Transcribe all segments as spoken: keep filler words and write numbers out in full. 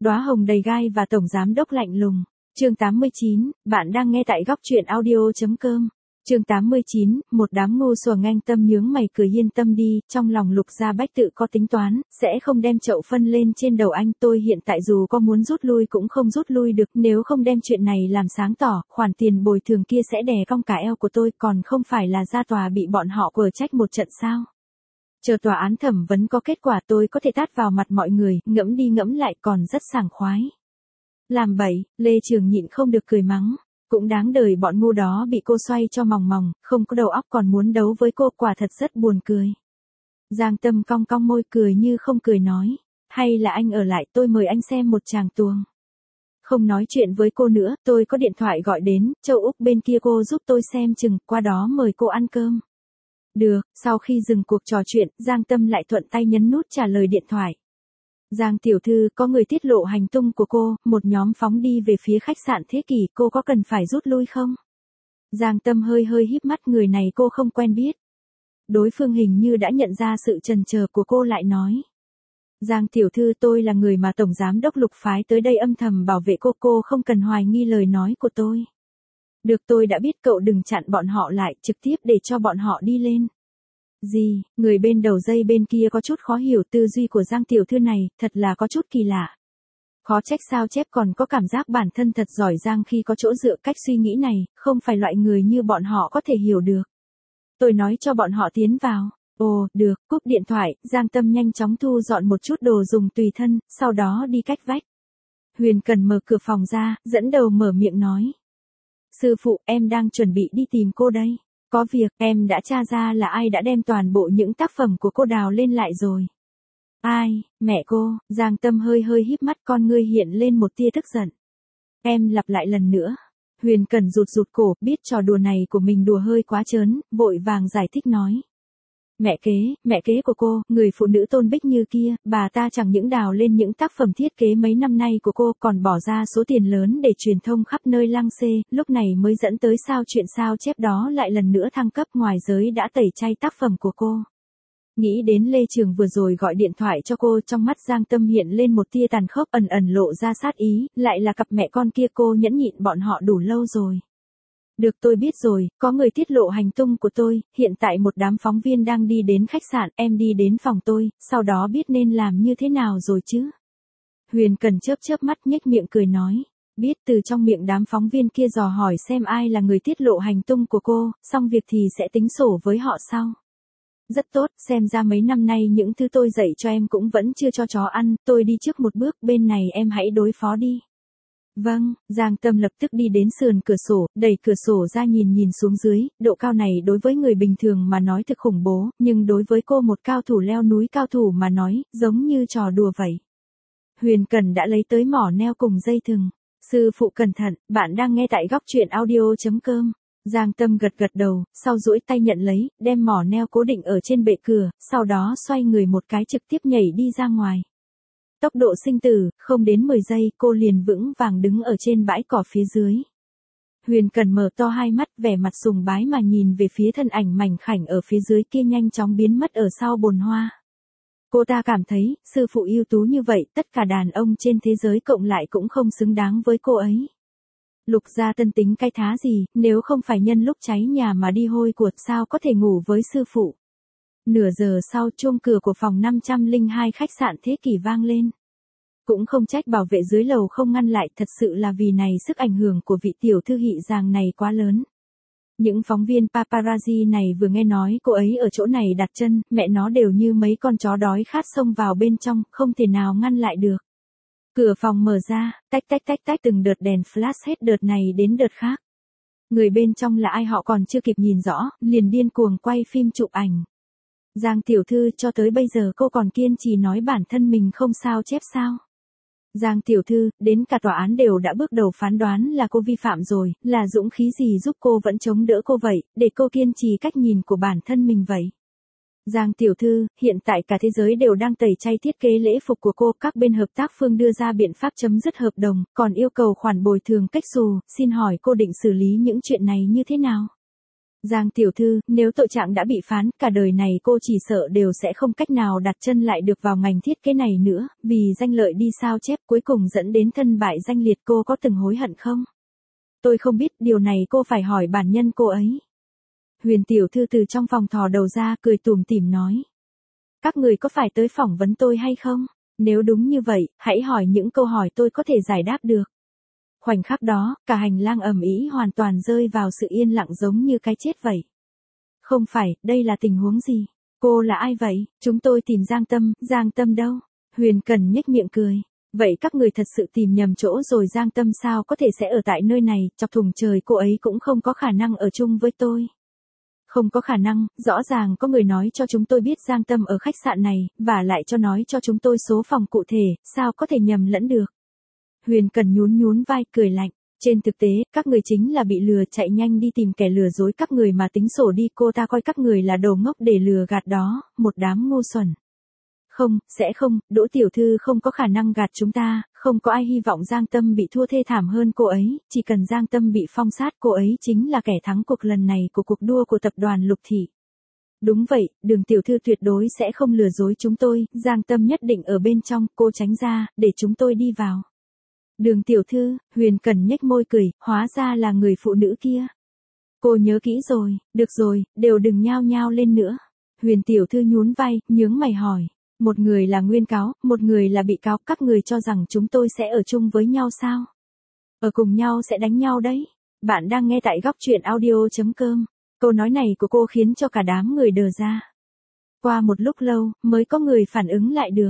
Đóa hồng đầy gai và tổng giám đốc lạnh lùng. Chương tám mươi chín, bạn đang nghe tại góc truyện audio chấm com. Chương tám mươi chín, một đám ngu xuẩn ngang tâm nhướng mày cười yên tâm đi, trong lòng Lục Gia Bách tự có tính toán, sẽ không đem chậu phân lên trên đầu anh. Tôi hiện tại dù có muốn rút lui cũng không rút lui được, nếu không đem chuyện này làm sáng tỏ, khoản tiền bồi thường kia sẽ đè cong cả eo của tôi, còn không phải là ra tòa bị bọn họ quở trách một trận sao? Chờ tòa án thẩm vấn có kết quả tôi có thể tát vào mặt mọi người, ngẫm đi ngẫm lại còn rất sảng khoái. Làm bậy, Lê Trường nhịn không được cười mắng. Cũng đáng đời bọn ngu đó bị cô xoay cho mòng mòng, không có đầu óc còn muốn đấu với cô, quả thật rất buồn cười. Giang Tâm cong cong môi cười như không cười nói. Hay là anh ở lại, tôi mời anh xem một tràng tuồng. Không nói chuyện với cô nữa, tôi có điện thoại gọi đến, Châu Úc bên kia cô giúp tôi xem chừng, qua đó mời cô ăn cơm. Được, sau khi dừng cuộc trò chuyện, Giang Tâm lại thuận tay nhấn nút trả lời điện thoại. Giang tiểu thư, có người tiết lộ hành tung của cô, một nhóm phóng đi về phía khách sạn Thế Kỷ, cô có cần phải rút lui không? Giang Tâm hơi hơi híp mắt, người này cô không quen biết. Đối phương hình như đã nhận ra sự chần chờ của cô lại nói. Giang tiểu thư, tôi là người mà Tổng Giám đốc Lục phái tới đây âm thầm bảo vệ cô, cô không cần hoài nghi lời nói của tôi. Được, tôi đã biết, cậu đừng chặn bọn họ lại, trực tiếp để cho bọn họ đi lên. Gì, người bên đầu dây bên kia có chút khó hiểu tư duy của Giang tiểu thư này, thật là có chút kỳ lạ. Khó trách sao chép còn có cảm giác bản thân thật giỏi giang khi có chỗ dựa, cách suy nghĩ này, không phải loại người như bọn họ có thể hiểu được. Tôi nói cho bọn họ tiến vào. Ồ, được, cúp điện thoại, Giang Tâm nhanh chóng thu dọn một chút đồ dùng tùy thân, sau đó đi cách vách. Huyền Cần mở cửa phòng ra, dẫn đầu mở miệng nói. Sư phụ, em đang chuẩn bị đi tìm cô đây. Có việc, em đã tra ra là ai đã đem toàn bộ những tác phẩm của cô đào lên lại rồi. Ai, mẹ cô? Giang Tâm hơi hơi híp mắt, con ngươi hiện lên một tia tức giận. Em lặp lại lần nữa. Huyền Cần rụt rụt cổ, biết trò đùa này của mình đùa hơi quá trớn, vội vàng giải thích nói. Mẹ kế, mẹ kế của cô, người phụ nữ tôn bích như kia, bà ta chẳng những đào lên những tác phẩm thiết kế mấy năm nay của cô, còn bỏ ra số tiền lớn để truyền thông khắp nơi lăng xê, lúc này mới dẫn tới sao chuyện sao chép đó lại lần nữa thăng cấp, ngoài giới đã tẩy chay tác phẩm của cô. Nghĩ đến Lê Trường vừa rồi gọi điện thoại cho cô, trong mắt Giang Tâm hiện lên một tia tàn khốc, ẩn ẩn lộ ra sát ý, lại là cặp mẹ con kia, cô nhẫn nhịn bọn họ đủ lâu rồi. Được, tôi biết rồi, có người tiết lộ hành tung của tôi, hiện tại một đám phóng viên đang đi đến khách sạn, em đi đến phòng tôi, sau đó biết nên làm như thế nào rồi chứ? Huyền Cần chớp chớp mắt nhếch miệng cười nói, biết, từ trong miệng đám phóng viên kia dò hỏi xem ai là người tiết lộ hành tung của cô, xong việc thì sẽ tính sổ với họ sau. Rất tốt, xem ra mấy năm nay những thứ tôi dạy cho em cũng vẫn chưa cho chó ăn, tôi đi trước một bước, bên này em hãy đối phó đi. Vâng, Giang Tâm lập tức đi đến sườn cửa sổ, đẩy cửa sổ ra nhìn nhìn xuống dưới, độ cao này đối với người bình thường mà nói thực khủng bố, nhưng đối với cô một cao thủ leo núi cao thủ mà nói, giống như trò đùa vậy. Huyền Cần đã lấy tới mỏ neo cùng dây thừng. Sư phụ cẩn thận, bạn đang nghe tại góc truyện audio chấm com. Giang Tâm gật gật đầu, sau duỗi tay nhận lấy, đem mỏ neo cố định ở trên bệ cửa, sau đó xoay người một cái trực tiếp nhảy đi ra ngoài. Tốc độ sinh tử, không đến mười giây, cô liền vững vàng đứng ở trên bãi cỏ phía dưới. Huyền Cần mở to hai mắt, vẻ mặt sùng bái mà nhìn về phía thân ảnh mảnh khảnh ở phía dưới kia nhanh chóng biến mất ở sau bồn hoa. Cô ta cảm thấy, sư phụ ưu tú như vậy, tất cả đàn ông trên thế giới cộng lại cũng không xứng đáng với cô ấy. Lục gia tân tính cay thá gì, nếu không phải nhân lúc cháy nhà mà đi hôi của, sao có thể ngủ với sư phụ. Nửa giờ sau, chuông cửa của phòng năm trăm lẻ hai khách sạn Thế Kỷ vang lên. Cũng không trách bảo vệ dưới lầu không ngăn lại, thật sự là vì này sức ảnh hưởng của vị tiểu thư Hị Giang này quá lớn. Những phóng viên paparazzi này vừa nghe nói cô ấy ở chỗ này đặt chân, mẹ nó đều như mấy con chó đói khát xông vào bên trong, không thể nào ngăn lại được. Cửa phòng mở ra, tách tách tách tách từng đợt đèn flash hết đợt này đến đợt khác. Người bên trong là ai họ còn chưa kịp nhìn rõ, liền điên cuồng quay phim chụp ảnh. Giang tiểu thư, cho tới bây giờ cô còn kiên trì nói bản thân mình không sao chép sao? Giang tiểu thư, đến cả tòa án đều đã bước đầu phán đoán là cô vi phạm rồi, là dũng khí gì giúp cô vẫn chống đỡ cô vậy, để cô kiên trì cách nhìn của bản thân mình vậy? Giang tiểu thư, hiện tại cả thế giới đều đang tẩy chay thiết kế lễ phục của cô, các bên hợp tác phương đưa ra biện pháp chấm dứt hợp đồng, còn yêu cầu khoản bồi thường cách xù, xin hỏi cô định xử lý những chuyện này như thế nào? Giang tiểu thư, nếu tội trạng đã bị phán, cả đời này cô chỉ sợ đều sẽ không cách nào đặt chân lại được vào ngành thiết kế này nữa, vì danh lợi đi sao chép cuối cùng dẫn đến thân bại danh liệt, cô có từng hối hận không? Tôi không biết, điều này cô phải hỏi bản nhân cô ấy. Huyền tiểu thư từ trong phòng thò đầu ra, cười tủm tỉm nói. Các người có phải tới phỏng vấn tôi hay không? Nếu đúng như vậy, hãy hỏi những câu hỏi tôi có thể giải đáp được. Khoảnh khắc đó, cả hành lang ầm ĩ hoàn toàn rơi vào sự yên lặng giống như cái chết vậy. Không phải, đây là tình huống gì? Cô là ai vậy? Chúng tôi tìm Giang Tâm, Giang Tâm đâu? Huyền Cần nhếch miệng cười. Vậy các người thật sự tìm nhầm chỗ rồi, Giang Tâm sao có thể sẽ ở tại nơi này, chọc thủng trời, cô ấy cũng không có khả năng ở chung với tôi. Không có khả năng, rõ ràng có người nói cho chúng tôi biết Giang Tâm ở khách sạn này, và lại cho nói cho chúng tôi số phòng cụ thể, sao có thể nhầm lẫn được. Huyền Cần nhún nhún vai cười lạnh. Trên thực tế, các người chính là bị lừa, chạy nhanh đi tìm kẻ lừa dối các người mà tính sổ đi, cô ta coi các người là đồ ngốc để lừa gạt đó, một đám ngu xuẩn. Không, sẽ không, Đỗ tiểu thư không có khả năng gạt chúng ta, không có ai hy vọng Giang Tâm bị thua thê thảm hơn cô ấy, chỉ cần Giang Tâm bị phong sát, cô ấy chính là kẻ thắng cuộc lần này của cuộc đua của tập đoàn Lục Thị. Đúng vậy, Đường tiểu thư tuyệt đối sẽ không lừa dối chúng tôi, Giang Tâm nhất định ở bên trong, cô tránh ra, để chúng tôi đi vào. Đường tiểu thư, Huyền Cần nhếch môi cười, hóa ra là người phụ nữ kia. Cô nhớ kỹ rồi, được rồi, đều đừng nhao nhao lên nữa. Huyền tiểu thư nhún vai, nhướng mày hỏi. Một người là nguyên cáo, một người là bị cáo, các người cho rằng chúng tôi sẽ ở chung với nhau sao? Ở cùng nhau sẽ đánh nhau đấy. Bạn đang nghe tại góc truyện audio chấm com. Câu nói này của cô khiến cho cả đám người đờ ra. Qua một lúc lâu, mới có người phản ứng lại được.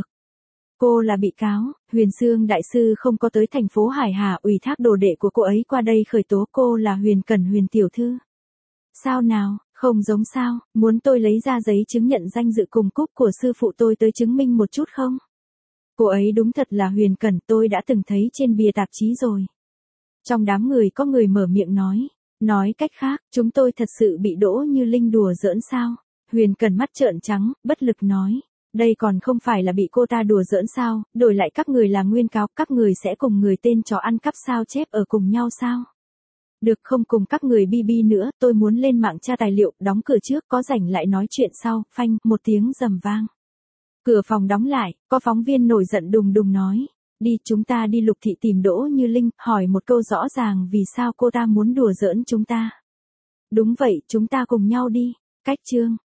Cô là bị cáo, Huyền Sương đại sư không có tới thành phố Hải Hà ủy thác đồ đệ của cô ấy qua đây khởi tố cô là Huyền Cần Huyền tiểu thư. Sao nào, không giống sao, muốn tôi lấy ra giấy chứng nhận danh dự cùng cúp của sư phụ tôi tới chứng minh một chút không? Cô ấy đúng thật là Huyền Cần, tôi đã từng thấy trên bìa tạp chí rồi. Trong đám người có người mở miệng nói, nói cách khác, chúng tôi thật sự bị Đỗ Như Linh đùa giỡn sao? Huyền Cần mắt trợn trắng, bất lực nói. Đây còn không phải là bị cô ta đùa giỡn sao, đổi lại các người là nguyên cáo, các người sẽ cùng người tên chó ăn cắp sao chép ở cùng nhau sao? Được, không cùng các người bi bi nữa, tôi muốn lên mạng tra tài liệu, đóng cửa trước, có rảnh lại nói chuyện sau, phanh, một tiếng rầm vang. Cửa phòng đóng lại, có phóng viên nổi giận đùng đùng nói, đi, chúng ta đi Lục Thị tìm Đỗ Như Linh, hỏi một câu rõ ràng vì sao cô ta muốn đùa giỡn chúng ta. Đúng vậy, chúng ta cùng nhau đi, cách chương.